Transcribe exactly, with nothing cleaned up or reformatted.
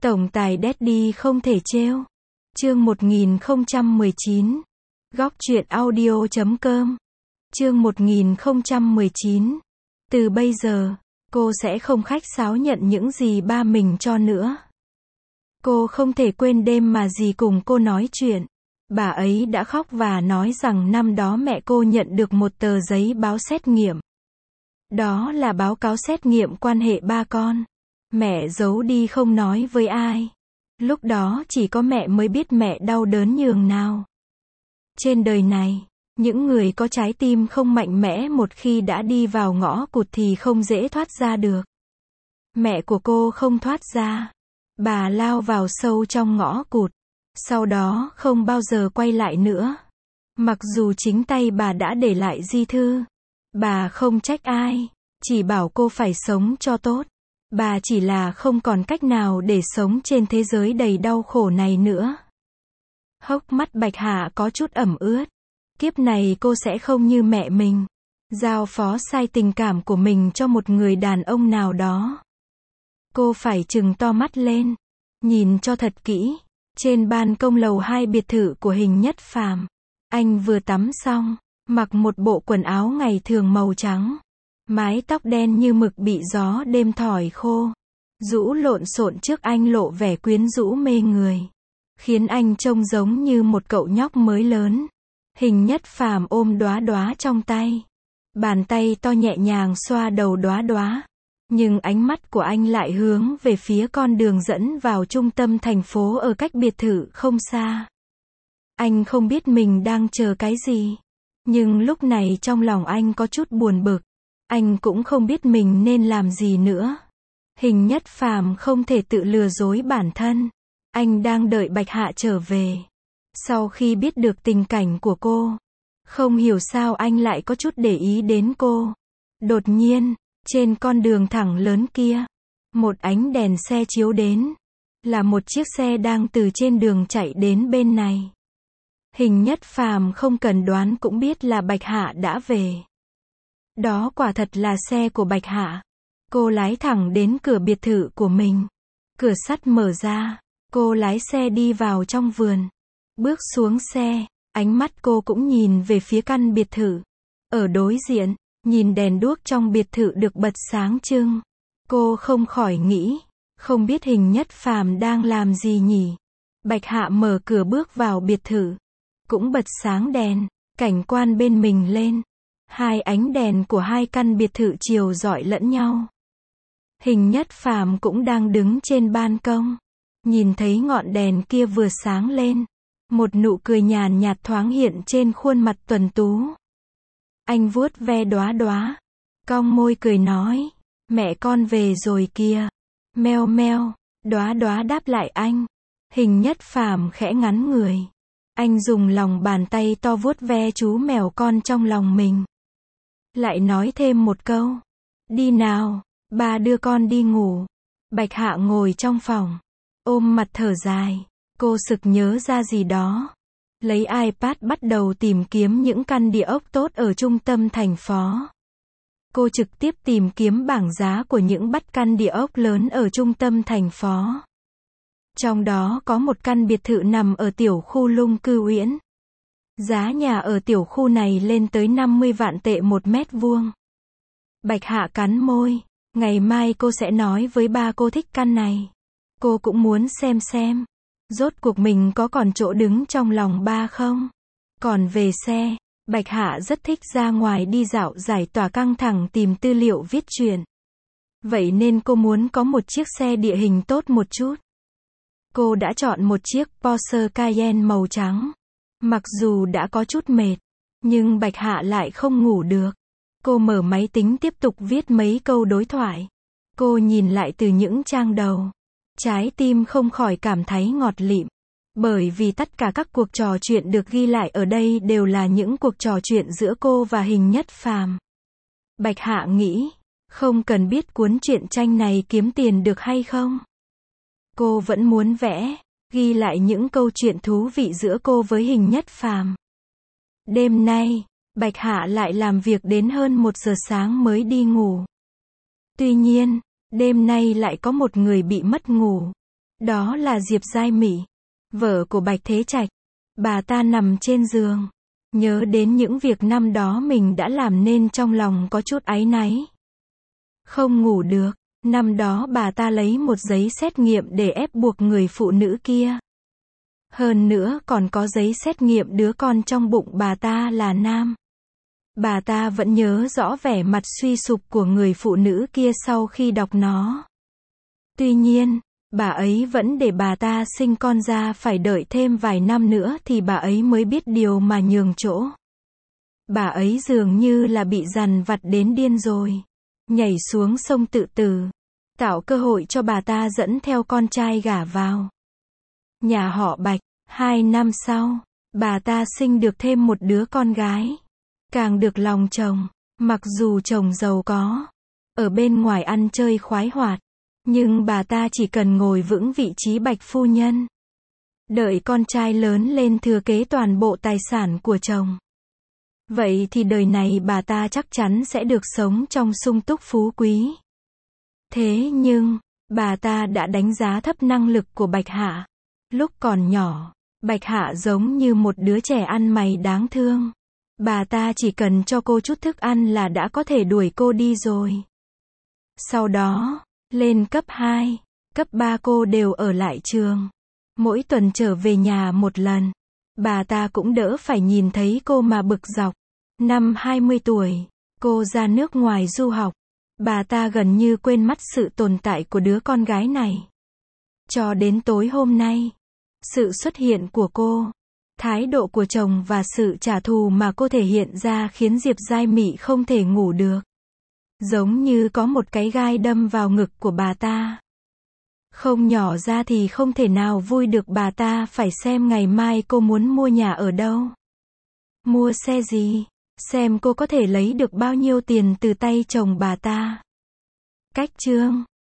Tổng tài Daddy không thể trêu. Chương một nghìn không trăm mười chín. Góc truyện audio chấm com. Chương một nghìn không trăm mười chín. Từ bây giờ, cô sẽ không khách sáo nhận những gì ba mình cho nữa. Cô không thể quên đêm mà dì cùng cô nói chuyện. Bà ấy đã khóc và nói rằng năm đó mẹ cô nhận được một tờ giấy báo xét nghiệm. Đó là báo cáo xét nghiệm quan hệ ba con. Mẹ giấu đi không nói với ai. Lúc đó chỉ có mẹ mới biết mẹ đau đớn nhường nào. Trên đời này, những người có trái tim không mạnh mẽ một khi đã đi vào ngõ cụt thì không dễ thoát ra được. Mẹ của cô không thoát ra. Bà lao vào sâu trong ngõ cụt. Sau đó không bao giờ quay lại nữa. Mặc dù chính tay bà đã để lại di thư. Bà không trách ai, chỉ bảo cô phải sống cho tốt. Bà chỉ là không còn cách nào để sống trên thế giới đầy đau khổ này nữa. Hốc mắt Bạch Hạ có chút ẩm ướt. Kiếp này cô sẽ không như mẹ mình. Giao phó sai tình cảm của mình cho một người đàn ông nào đó. Cô phải trừng to mắt lên. Nhìn cho thật kỹ. Trên ban công lầu hai biệt thự của Hình Nhất Phàm. Anh vừa tắm xong. Mặc một bộ quần áo ngày thường màu trắng. Mái tóc đen như mực bị gió đêm thổi khô. Rũ lộn xộn trước anh lộ vẻ quyến rũ mê người. Khiến anh trông giống như một cậu nhóc mới lớn. Hình Nhất Phàm ôm đóa đóa trong tay. Bàn tay to nhẹ nhàng xoa đầu đóa đóa. Nhưng ánh mắt của anh lại hướng về phía con đường dẫn vào trung tâm thành phố ở cách biệt thự không xa. Anh không biết mình đang chờ cái gì. Nhưng lúc này trong lòng anh có chút buồn bực. Anh cũng không biết mình nên làm gì nữa. Hình Nhất Phàm không thể tự lừa dối bản thân. Anh đang đợi Bạch Hạ trở về. Sau khi biết được tình cảnh của cô, không hiểu sao anh lại có chút để ý đến cô. Đột nhiên, trên con đường thẳng lớn kia, một ánh đèn xe chiếu đến. Là một chiếc xe đang từ trên đường chạy đến bên này. Hình Nhất Phàm không cần đoán cũng biết là Bạch Hạ đã về. Đó quả thật là xe của Bạch Hạ. Cô lái thẳng đến cửa biệt thự của mình. Cửa sắt mở ra. Cô lái xe đi vào trong vườn. Bước xuống xe, ánh mắt cô cũng nhìn về phía căn biệt thự. Ở đối diện, nhìn đèn đuốc trong biệt thự được bật sáng trưng. Cô không khỏi nghĩ, không biết Hình Nhất Phàm đang làm gì nhỉ? Bạch Hạ mở cửa bước vào biệt thự. Cũng bật sáng đèn, cảnh quan bên mình lên. Hai ánh đèn của hai căn biệt thự chiếu rọi lẫn nhau. Hình Nhất Phàm cũng đang đứng trên ban công. Nhìn thấy ngọn đèn kia vừa sáng lên. Một nụ cười nhàn nhạt thoáng hiện trên khuôn mặt tuấn tú. Anh vuốt ve đóa đóa. Cong môi cười nói. Mẹ con về rồi kìa. Meo meo. Đóa đóa đáp lại anh. Hình Nhất Phàm khẽ ngắn người. Anh dùng lòng bàn tay to vuốt ve chú mèo con trong lòng mình. Lại nói thêm một câu. Đi nào, ba đưa con đi ngủ. Bạch Hạ ngồi trong phòng. Ôm mặt thở dài. Cô sực nhớ ra gì đó. Lấy iPad bắt đầu tìm kiếm những căn địa ốc tốt ở trung tâm thành phố. Cô trực tiếp tìm kiếm bảng giá của những bắt căn địa ốc lớn ở trung tâm thành phố. Trong đó có một căn biệt thự nằm ở tiểu khu Lung Cư Uyển. Giá nhà ở tiểu khu này lên tới năm mươi vạn tệ một mét vuông. Bạch Hạ cắn môi. Ngày mai cô sẽ nói với ba cô thích căn này. Cô cũng muốn xem xem. Rốt cuộc mình có còn chỗ đứng trong lòng ba không? Còn về xe, Bạch Hạ rất thích ra ngoài đi dạo giải tỏa căng thẳng tìm tư liệu viết truyện. Vậy nên cô muốn có một chiếc xe địa hình tốt một chút. Cô đã chọn một chiếc Porsche Cayenne màu trắng. Mặc dù đã có chút mệt, nhưng Bạch Hạ lại không ngủ được. Cô mở máy tính tiếp tục viết mấy câu đối thoại. Cô nhìn lại từ những trang đầu. Trái tim không khỏi cảm thấy ngọt lịm. Bởi vì tất cả các cuộc trò chuyện được ghi lại ở đây đều là những cuộc trò chuyện giữa cô và Hình Nhất Phàm. Bạch Hạ nghĩ, không cần biết cuốn truyện tranh này kiếm tiền được hay không. Cô vẫn muốn vẽ, ghi lại những câu chuyện thú vị giữa cô với Hình Nhất Phàm. Đêm nay, Bạch Hạ lại làm việc đến hơn một giờ sáng mới đi ngủ. Tuy nhiên, đêm nay lại có một người bị mất ngủ. Đó là Diệp Giai Mị, vợ của Bạch Thế Trạch. Bà ta nằm trên giường, nhớ đến những việc năm đó mình đã làm nên trong lòng có chút áy náy. Không ngủ được, năm đó bà ta lấy một giấy xét nghiệm để ép buộc người phụ nữ kia. Hơn nữa còn có giấy xét nghiệm đứa con trong bụng bà ta là nam. Bà ta vẫn nhớ rõ vẻ mặt suy sụp của người phụ nữ kia sau khi đọc nó. Tuy nhiên, bà ấy vẫn để bà ta sinh con ra, phải đợi thêm vài năm nữa thì bà ấy mới biết điều mà nhường chỗ. Bà ấy dường như là bị dằn vặt đến điên rồi. Nhảy xuống sông tự tử, tạo cơ hội cho bà ta dẫn theo con trai gả vào nhà họ Bạch. Hai năm sau, bà ta sinh được thêm một đứa con gái. Càng được lòng chồng, mặc dù chồng giàu có, ở bên ngoài ăn chơi khoái hoạt, nhưng bà ta chỉ cần ngồi vững vị trí Bạch phu nhân. Đợi con trai lớn lên thừa kế toàn bộ tài sản của chồng. Vậy thì đời này bà ta chắc chắn sẽ được sống trong sung túc phú quý. Thế nhưng, bà ta đã đánh giá thấp năng lực của Bạch Hạ. Lúc còn nhỏ, Bạch Hạ giống như một đứa trẻ ăn mày đáng thương. Bà ta chỉ cần cho cô chút thức ăn là đã có thể đuổi cô đi rồi. Sau đó, lên cấp hai, cấp ba cô đều ở lại trường. Mỗi tuần trở về nhà một lần. Bà ta cũng đỡ phải nhìn thấy cô mà bực dọc. Năm hai mươi tuổi, cô ra nước ngoài du học. Bà ta gần như quên mất sự tồn tại của đứa con gái này. Cho đến tối hôm nay, sự xuất hiện của cô, thái độ của chồng và sự trả thù mà cô thể hiện ra khiến Diệp Giai Mị không thể ngủ được. Giống như có một cái gai đâm vào ngực của bà ta. Không nhỏ ra thì không thể nào vui được, bà ta phải xem ngày mai cô muốn mua nhà ở đâu, mua xe gì, xem cô có thể lấy được bao nhiêu tiền từ tay chồng bà ta. Cách chương